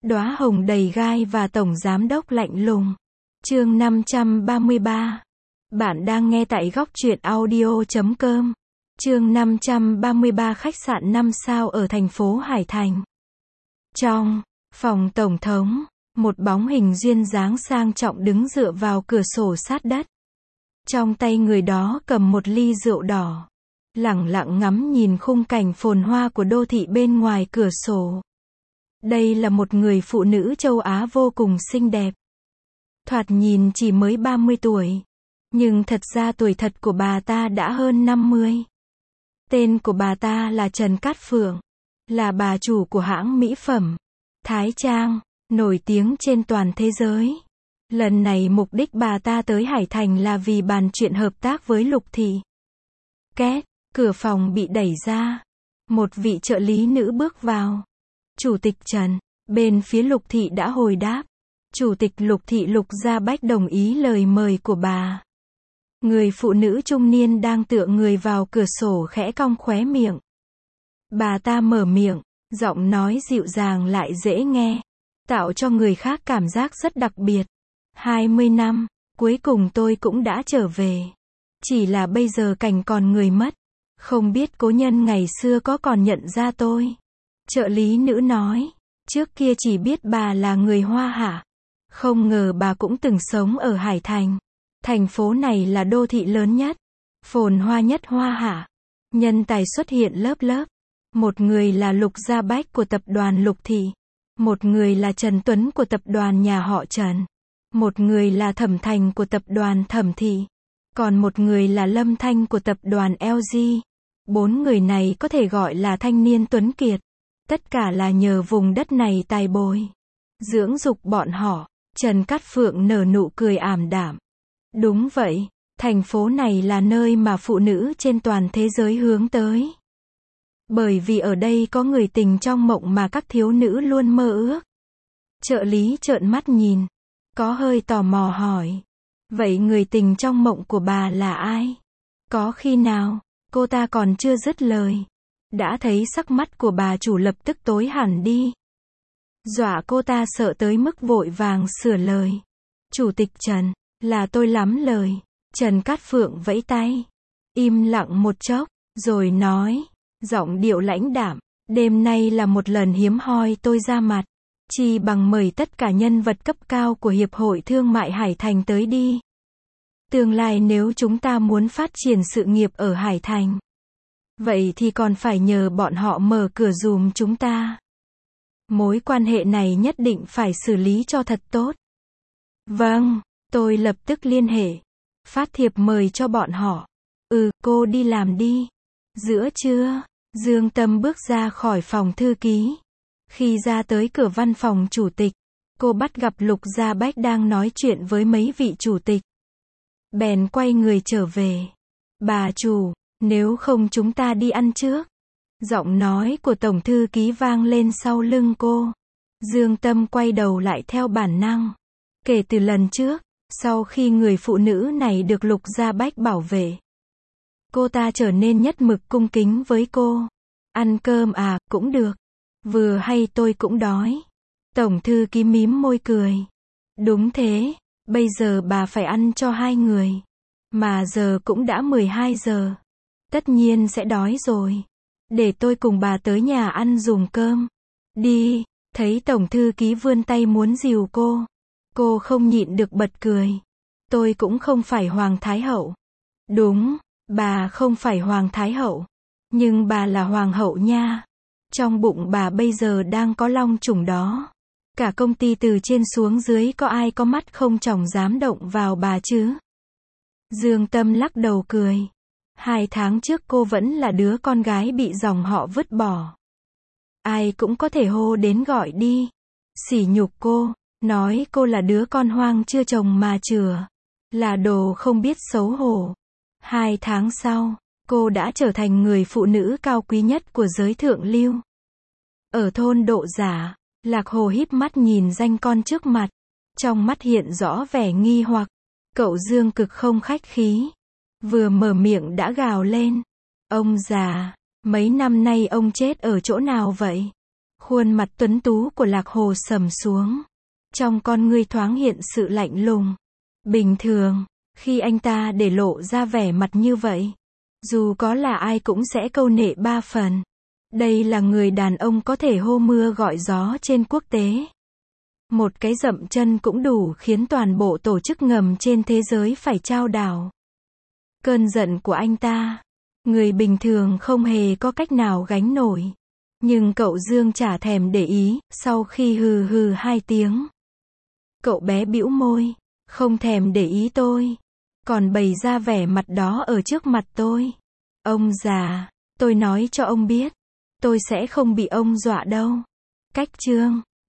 Đóa hồng đầy gai và tổng giám đốc lạnh lùng. Chương 533. Bạn đang nghe tại góc truyện audio.com. Chương 533. Khách sạn 5 sao ở thành phố Hải Thành. Trong phòng tổng thống, một bóng hình duyên dáng sang trọng đứng dựa vào cửa sổ sát đất. Trong tay người đó cầm một ly rượu đỏ, lẳng lặng ngắm nhìn khung cảnh phồn hoa của đô thị bên ngoài cửa sổ. Đây là một người phụ nữ châu Á vô cùng xinh đẹp. Thoạt nhìn chỉ mới 30 tuổi, nhưng thật ra tuổi thật của bà ta đã hơn 50. Tên của bà ta là Trần Cát Phượng, là bà chủ của hãng mỹ phẩm Thái Trang, nổi tiếng trên toàn thế giới. Lần này mục đích bà ta tới Hải Thành là vì bàn chuyện hợp tác với Lục Thị. Két, cửa phòng bị đẩy ra. Một vị trợ lý nữ bước vào. Chủ tịch Trần, bên phía Lục Thị đã hồi đáp. Chủ tịch Lục Thị Lục Gia Bách đồng ý lời mời của bà. Người phụ nữ trung niên đang tựa người vào cửa sổ khẽ cong khóe miệng. Bà ta mở miệng, giọng nói dịu dàng lại dễ nghe, tạo cho người khác cảm giác rất đặc biệt. 20 năm, cuối cùng tôi cũng đã trở về. Chỉ là bây giờ cảnh còn người mất. Không biết cố nhân ngày xưa có còn nhận ra tôi. Trợ lý nữ nói, trước kia chỉ biết bà là người Hoa Hạ. Không ngờ bà cũng từng sống ở Hải Thành. Thành phố này là đô thị lớn nhất, phồn hoa nhất Hoa Hạ. Nhân tài xuất hiện lớp lớp. Một người là Lục Gia Bách của tập đoàn Lục Thị. Một người là Trần Tuấn của tập đoàn nhà họ Trần. Một người là Thẩm Thành của tập đoàn Thẩm Thị. Còn một người là Lâm Thanh của tập đoàn LG. 4 người này có thể gọi là thanh niên tuấn kiệt. Tất cả là nhờ vùng đất này tài bồi dưỡng dục bọn họ. Trần Cát Phượng nở nụ cười ảm đạm. Đúng vậy, thành phố này là nơi mà phụ nữ trên toàn thế giới hướng tới. Bởi vì ở đây có người tình trong mộng mà các thiếu nữ luôn mơ ước. Trợ lý trợn mắt nhìn, có hơi tò mò hỏi. Vậy người tình trong mộng của bà là ai? Có khi nào? Cô ta còn chưa dứt lời. Đã thấy sắc mắt của bà chủ lập tức tối hẳn đi. Dọa cô ta sợ tới mức vội vàng sửa lời. Chủ tịch Trần, là tôi lắm lời. Trần Cát Phượng vẫy tay. Im lặng một chốc, rồi nói, giọng điệu lãnh đạm, đêm nay là một lần hiếm hoi tôi ra mặt. Chi bằng mời tất cả nhân vật cấp cao của Hiệp hội Thương mại Hải Thành tới đi. Tương lai nếu chúng ta muốn phát triển sự nghiệp ở Hải Thành, vậy thì còn phải nhờ bọn họ mở cửa giùm chúng ta. Mối quan hệ này nhất định phải xử lý cho thật tốt. Vâng, tôi lập tức liên hệ. Phát thiệp mời cho bọn họ. Cô đi làm đi. Giữa trưa, Dương Tâm bước ra khỏi phòng thư ký. Khi ra tới cửa văn phòng chủ tịch, cô bắt gặp Lục Gia Bách đang nói chuyện với mấy vị chủ tịch. Bèn quay người trở về. Bà chủ, nếu không chúng ta đi ăn trước. Giọng nói của tổng thư ký vang lên sau lưng cô. Dương Tâm quay đầu lại theo bản năng. Kể từ lần trước, sau khi người phụ nữ này được Lục Gia Bách bảo vệ, cô ta trở nên nhất mực cung kính với cô. Ăn cơm à, cũng được. Vừa hay tôi cũng đói. Tổng thư ký mím môi cười. Đúng thế, bây giờ bà phải ăn cho 2 người. Mà giờ cũng đã 12 giờ. Tất nhiên sẽ đói rồi. Để tôi cùng bà tới nhà ăn dùng cơm. Đi, thấy tổng thư ký vươn tay muốn dìu cô. Cô không nhịn được bật cười. Tôi cũng không phải Hoàng Thái Hậu. Đúng, bà không phải Hoàng Thái Hậu. Nhưng bà là Hoàng hậu nha. Trong bụng bà bây giờ đang có long trùng đó. Cả công ty từ trên xuống dưới có ai có mắt không tròng dám động vào bà chứ? Dương Tâm lắc đầu cười. 2 tháng trước cô vẫn là đứa con gái bị dòng họ vứt bỏ. Ai cũng có thể hô đến gọi đi. Sỉ nhục cô, nói cô là đứa con hoang chưa chồng mà chửa. Là đồ không biết xấu hổ. 2 tháng sau, cô đã trở thành người phụ nữ cao quý nhất của giới thượng lưu. Ở thôn Độ Giả, Lạc Hồ híp mắt nhìn danh con trước mặt. Trong mắt hiện rõ vẻ nghi hoặc. Cậu Dương cực không khách khí. Vừa mở miệng đã gào lên. Ông già, mấy năm nay ông chết ở chỗ nào vậy? Khuôn mặt tuấn tú của Lạc Hồ sầm xuống. Trong con ngươi thoáng hiện sự lạnh lùng. Bình thường, khi anh ta để lộ ra vẻ mặt như vậy, dù có là ai cũng sẽ câu nệ ba phần. Đây là người đàn ông có thể hô mưa gọi gió trên quốc tế. Một cái dậm chân cũng đủ khiến toàn bộ tổ chức ngầm trên thế giới phải chao đảo. Cơn giận của anh ta, người bình thường không hề có cách nào gánh nổi. Nhưng cậu Dương chả thèm để ý, sau khi hừ hừ 2 tiếng. Cậu bé bĩu môi, không thèm để ý tôi. Còn bày ra vẻ mặt đó ở trước mặt tôi. Ông già, tôi nói cho ông biết, tôi sẽ không bị ông dọa đâu. Cách chương